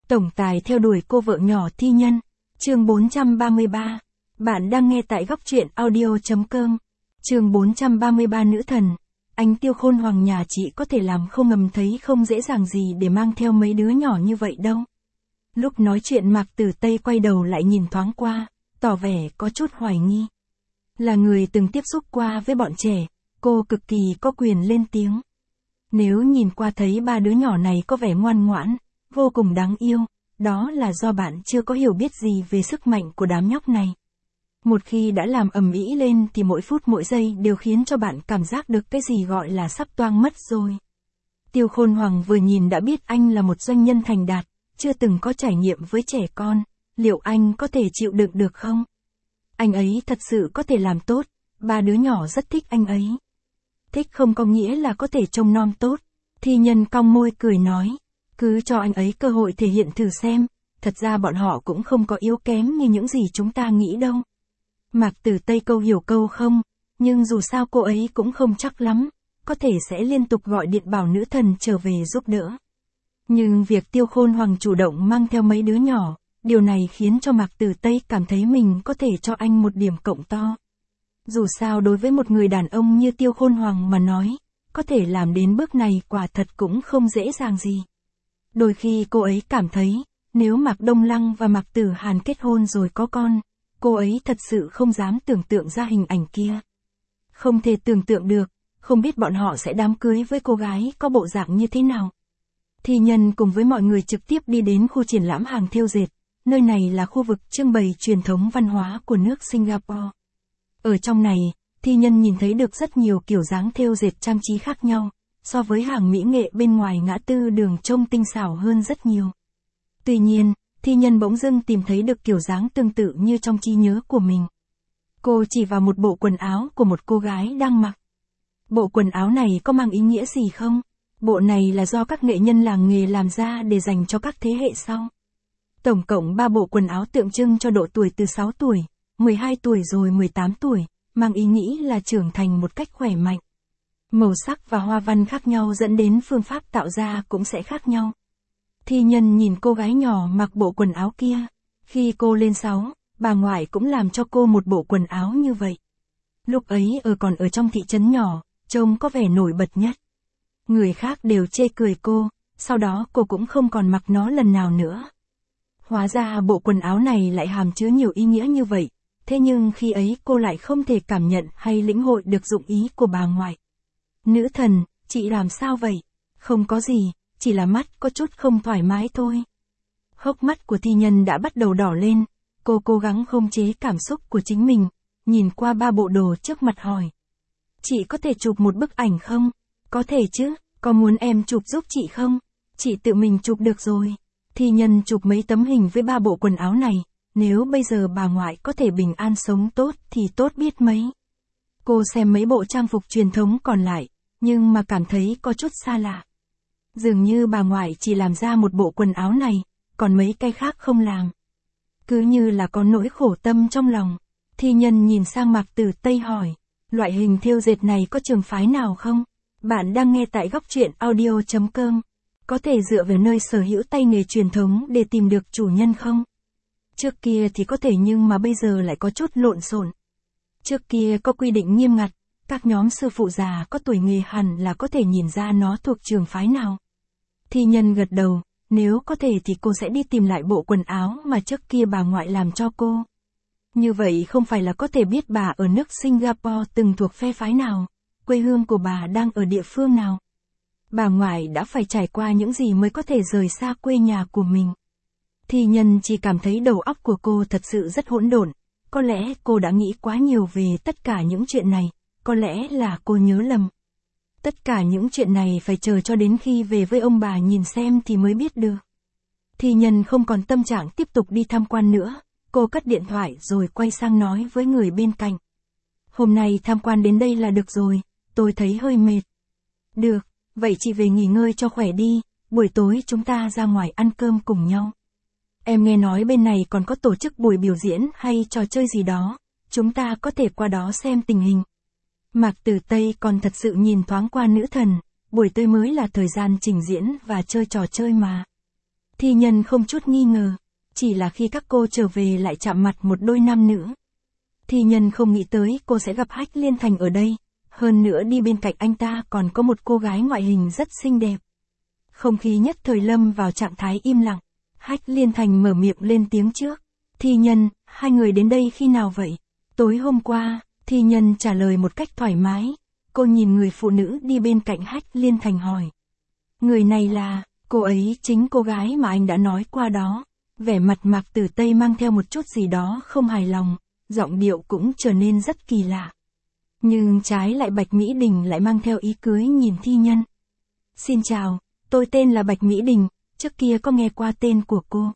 Tổng tài theo đuổi cô vợ nhỏ thi nhân. Chương 433. Bạn đang nghe tại góc truyện audio.com. Chương 433 nữ thần. Anh Tiêu Khôn Hoàng nhà chị có thể làm không ngầm thấy không dễ dàng gì để mang theo mấy đứa nhỏ như vậy đâu. Lúc nói chuyện Mạc Tử Tây quay đầu lại nhìn thoáng qua, tỏ vẻ có chút hoài nghi. Là người từng tiếp xúc qua với bọn trẻ, cô cực kỳ có quyền lên tiếng. Nếu nhìn qua thấy ba đứa nhỏ này có vẻ ngoan ngoãn, vô cùng đáng yêu, đó là do bạn chưa có hiểu biết gì về sức mạnh của đám nhóc này. Một khi đã làm ầm ĩ lên thì mỗi phút mỗi giây đều khiến cho bạn cảm giác được cái gì gọi là sắp toang mất rồi. Tiêu Khôn Hoàng vừa nhìn đã biết anh là một doanh nhân thành đạt, chưa từng có trải nghiệm với trẻ con, liệu anh có thể chịu đựng được không? Anh ấy thật sự có thể làm tốt, ba đứa nhỏ rất thích anh ấy. Thích không có nghĩa là có thể trông nom tốt. Thi nhân cong môi cười nói, cứ cho anh ấy cơ hội thể hiện thử xem, thật ra bọn họ cũng không có yếu kém như những gì chúng ta nghĩ đâu. Mạc Tử Tây câu hiểu câu không, nhưng dù sao cô ấy cũng không chắc lắm, có thể sẽ liên tục gọi điện bảo nữ thần trở về giúp đỡ. Nhưng việc Tiêu Khôn Hoàng chủ động mang theo mấy đứa nhỏ, điều này khiến cho Mạc Tử Tây cảm thấy mình có thể cho anh một điểm cộng to. Dù sao đối với một người đàn ông như Tiêu Khôn Hoàng mà nói, có thể làm đến bước này quả thật cũng không dễ dàng gì. Đôi khi cô ấy cảm thấy, nếu Mạc Đông Lăng và Mạc Tử Hàn kết hôn rồi có con, cô ấy thật sự không dám tưởng tượng ra hình ảnh kia. Không thể tưởng tượng được, không biết bọn họ sẽ đám cưới với cô gái có bộ dạng như thế nào. Thi nhân cùng với mọi người trực tiếp đi đến khu triển lãm hàng thêu dệt, nơi này là khu vực trưng bày truyền thống văn hóa của nước Singapore. Ở trong này, thi nhân nhìn thấy được rất nhiều kiểu dáng thêu dệt trang trí khác nhau, so với hàng mỹ nghệ bên ngoài ngã tư đường trông tinh xảo hơn rất nhiều. Tuy nhiên, thi nhân bỗng dưng tìm thấy được kiểu dáng tương tự như trong trí nhớ của mình. Cô chỉ vào một bộ quần áo của một cô gái đang mặc. Bộ quần áo này có mang ý nghĩa gì không? Bộ này là do các nghệ nhân làng nghề làm ra để dành cho các thế hệ sau. Tổng cộng 3 bộ quần áo tượng trưng cho độ tuổi từ 6 tuổi, 12 tuổi rồi 18 tuổi, mang ý nghĩ là trưởng thành một cách khỏe mạnh. Màu sắc và hoa văn khác nhau dẫn đến phương pháp tạo ra cũng sẽ khác nhau. Thi nhân nhìn cô gái nhỏ mặc bộ quần áo kia. Khi cô lên 6, bà ngoại cũng làm cho cô một bộ quần áo như vậy. Lúc ấy còn ở trong thị trấn nhỏ, trông có vẻ nổi bật nhất. Người khác đều chê cười cô, sau đó cô cũng không còn mặc nó lần nào nữa. Hóa ra bộ quần áo này lại hàm chứa nhiều ý nghĩa như vậy, thế nhưng khi ấy cô lại không thể cảm nhận hay lĩnh hội được dụng ý của bà ngoại. Nữ thần, chị làm sao vậy? Không có gì, chỉ là mắt có chút không thoải mái thôi. Hốc mắt của thi nhân đã bắt đầu đỏ lên, cô cố gắng khống chế cảm xúc của chính mình, nhìn qua 3 bộ đồ trước mặt hỏi. Chị có thể chụp một bức ảnh không? Có thể chứ, có muốn em chụp giúp chị không? Chị tự mình chụp được rồi. Thi nhân chụp mấy tấm hình với 3 bộ quần áo này, nếu bây giờ bà ngoại có thể bình an sống tốt thì tốt biết mấy. Cô xem mấy bộ trang phục truyền thống còn lại, nhưng mà cảm thấy có chút xa lạ. Dường như bà ngoại chỉ làm ra một bộ quần áo này, còn mấy cái khác không làm. Cứ như là có nỗi khổ tâm trong lòng. Thi nhân nhìn sang Mạc Tử Tây hỏi, loại hình thêu dệt này có trường phái nào không? Bạn đang nghe tại góc truyện audio.com. Có thể dựa vào nơi sở hữu tay nghề truyền thống để tìm được chủ nhân không? Trước kia thì có thể nhưng mà bây giờ lại có chút lộn xộn. Trước kia có quy định nghiêm ngặt, các nhóm sư phụ già có tuổi nghề hẳn là có thể nhìn ra nó thuộc trường phái nào. Thi nhân gật đầu, nếu có thể thì cô sẽ đi tìm lại bộ quần áo mà trước kia bà ngoại làm cho cô. Như vậy không phải là có thể biết bà ở nước Singapore từng thuộc phe phái nào, quê hương của bà đang ở địa phương nào. Bà ngoại đã phải trải qua những gì mới có thể rời xa quê nhà của mình. Thi nhân chỉ cảm thấy đầu óc của cô thật sự rất hỗn độn, có lẽ cô đã nghĩ quá nhiều về tất cả những chuyện này, có lẽ là cô nhớ lầm. Tất cả những chuyện này phải chờ cho đến khi về với ông bà nhìn xem thì mới biết được. Thi nhân không còn tâm trạng tiếp tục đi tham quan nữa, cô cất điện thoại rồi quay sang nói với người bên cạnh. Hôm nay tham quan đến đây là được rồi, tôi thấy hơi mệt. Được, vậy chị về nghỉ ngơi cho khỏe đi, buổi tối chúng ta ra ngoài ăn cơm cùng nhau. Em nghe nói bên này còn có tổ chức buổi biểu diễn hay trò chơi gì đó, chúng ta có thể qua đó xem tình hình. Mạc Tử Tây còn thật sự nhìn thoáng qua nữ thần, buổi tối mới là thời gian trình diễn và chơi trò chơi mà. Thi Nhân không chút nghi ngờ, chỉ là khi các cô trở về lại chạm mặt một đôi nam nữ. Thi Nhân không nghĩ tới cô sẽ gặp Hách Liên Thành ở đây, hơn nữa đi bên cạnh anh ta còn có một cô gái ngoại hình rất xinh đẹp. Không khí nhất thời lâm vào trạng thái im lặng, Hách Liên Thành mở miệng lên tiếng trước. Thi Nhân, hai người đến đây khi nào vậy? Tối hôm qua, Thi Nhân trả lời một cách thoải mái. Cô nhìn người phụ nữ đi bên cạnh Hách Liên Thành hỏi. Người này là, cô ấy chính cô gái mà anh đã nói qua đó. Vẻ mặt Mạc Tử Tây mang theo một chút gì đó không hài lòng, giọng điệu cũng trở nên rất kỳ lạ. Nhưng trái lại Bạch Mỹ Đình lại mang theo ý cưới nhìn Thi Nhân. Xin chào, tôi tên là Bạch Mỹ Đình, trước kia có nghe qua tên của cô.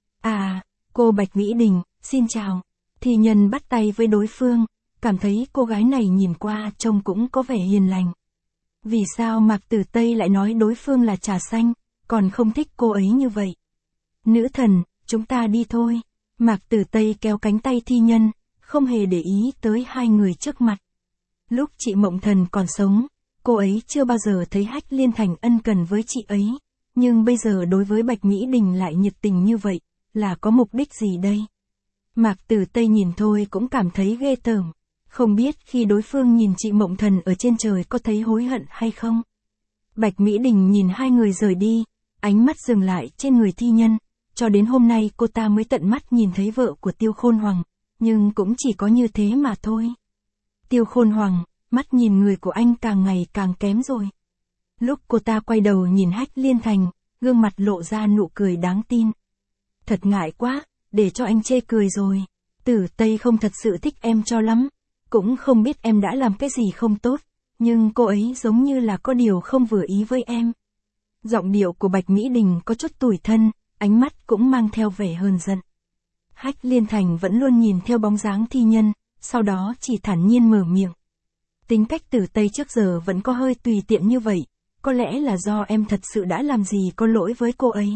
À, cô Bạch Mỹ Đình, xin chào. Thi Nhân bắt tay với đối phương, cảm thấy cô gái này nhìn qua trông cũng có vẻ hiền lành. Vì sao Mạc Tử Tây lại nói đối phương là trà xanh, còn không thích cô ấy như vậy? Nữ thần, chúng ta đi thôi. Mạc Tử Tây kéo cánh tay Thi Nhân, không hề để ý tới hai người trước mặt. Lúc chị Mộng Thần còn sống, cô ấy chưa bao giờ thấy Hách Liên Thành ân cần với chị ấy. Nhưng bây giờ đối với Bạch Mỹ Đình lại nhiệt tình như vậy, là có mục đích gì đây? Mạc Tử Tây nhìn thôi cũng cảm thấy ghê tởm. Không biết khi đối phương nhìn chị Mộng Thần ở trên trời có thấy hối hận hay không? Bạch Mỹ Đình nhìn hai người rời đi, ánh mắt dừng lại trên người Thi Nhân. Cho đến hôm nay cô ta mới tận mắt nhìn thấy vợ của Tiêu Khôn Hoàng, nhưng cũng chỉ có như thế mà thôi. Tiêu Khôn Hoàng, mắt nhìn người của anh càng ngày càng kém rồi. Lúc cô ta quay đầu nhìn Hách Liên Thành, gương mặt lộ ra nụ cười đáng tin. Thật ngại quá, để cho anh chê cười rồi. Tử Tây không thật sự thích em cho lắm, cũng không biết em đã làm cái gì không tốt, nhưng cô ấy giống như là có điều không vừa ý với em. Giọng điệu của Bạch Mỹ Đình có chút tủi thân, ánh mắt cũng mang theo vẻ hờn giận. Hách Liên Thành vẫn luôn nhìn theo bóng dáng Thi Nhân, sau đó chỉ thản nhiên mở miệng. Tính cách Tử Tây trước giờ vẫn có hơi tùy tiện như vậy, có lẽ là do em thật sự đã làm gì có lỗi với cô ấy.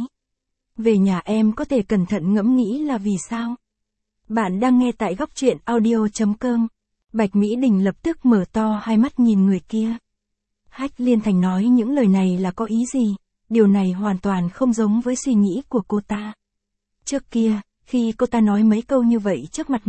Về nhà em có thể cẩn thận ngẫm nghĩ là vì sao. Bạn đang nghe tại góc truyện audio.com. Bạch Mỹ Đình lập tức mở to hai mắt nhìn người kia. Hách Liên Thành nói những lời này là có ý gì? Điều này hoàn toàn không giống với suy nghĩ của cô ta. Trước kia, khi cô ta nói mấy câu như vậy trước mặt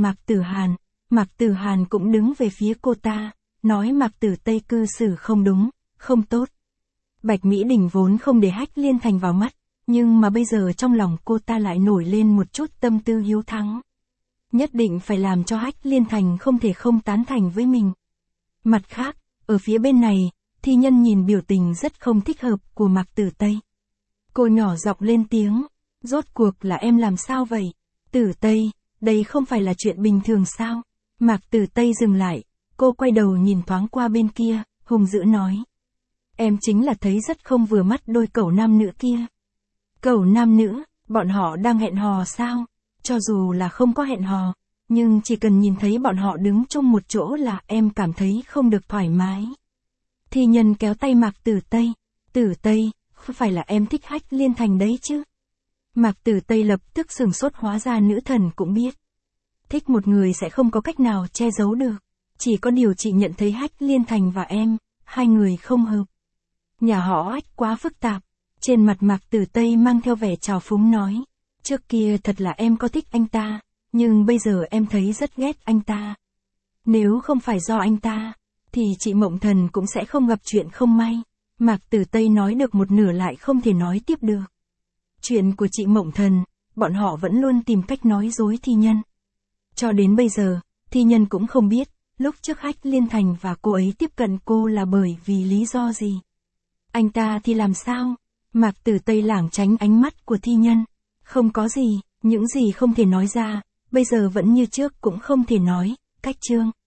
Mạc Tử Hàn cũng đứng về phía cô ta, nói Mạc Tử Tây cư xử không đúng, không tốt. Bạch Mỹ Đình vốn không để Hách Liên Thành vào mắt, nhưng mà bây giờ trong lòng cô ta lại nổi lên một chút tâm tư hiếu thắng. Nhất định phải làm cho Hách Liên Thành không thể không tán thành với mình. Mặt khác, ở phía bên này, Thi Nhân nhìn biểu tình rất không thích hợp của Mạc Tử Tây. Cô nhỏ giọng lên tiếng, rốt cuộc là em làm sao vậy? Tử Tây, đây không phải là chuyện bình thường sao? Mạc Tử Tây dừng lại, cô quay đầu nhìn thoáng qua bên kia, hung dữ nói. Em chính là thấy rất không vừa mắt đôi cẩu nam nữ kia. Cẩu nam nữ, bọn họ đang hẹn hò sao? Cho dù là không có hẹn hò, nhưng chỉ cần nhìn thấy bọn họ đứng chung một chỗ là em cảm thấy không được thoải mái. Thi Nhân kéo tay Mạc Tử Tây. Tử Tây, không phải là em thích Hách Liên Thành đấy chứ? Mạc Tử Tây lập tức sửng sốt, hóa ra nữ thần cũng biết. Thích một người sẽ không có cách nào che giấu được. Chỉ có điều chị nhận thấy Hách Liên Thành và em, hai người không hợp. Nhà họ Hách quá phức tạp. Trên mặt Mạc Tử Tây mang theo vẻ trào phúng nói. Trước kia thật là em có thích anh ta, nhưng bây giờ em thấy rất ghét anh ta. Nếu không phải do anh ta, thì chị Mộng Thần cũng sẽ không gặp chuyện không may. Mạc Tử Tây nói được một nửa lại không thể nói tiếp được. Chuyện của chị Mộng Thần, bọn họ vẫn luôn tìm cách nói dối Thi Nhân. Cho đến bây giờ, Thi Nhân cũng không biết, lúc trước Hách Liên Thành và cô ấy tiếp cận cô là bởi vì lý do gì. Anh ta thì làm sao? Mạc Tử Tây lảng tránh ánh mắt của Thi Nhân. Không có gì, những gì không thể nói ra, bây giờ vẫn như trước cũng không thể nói, cách chương.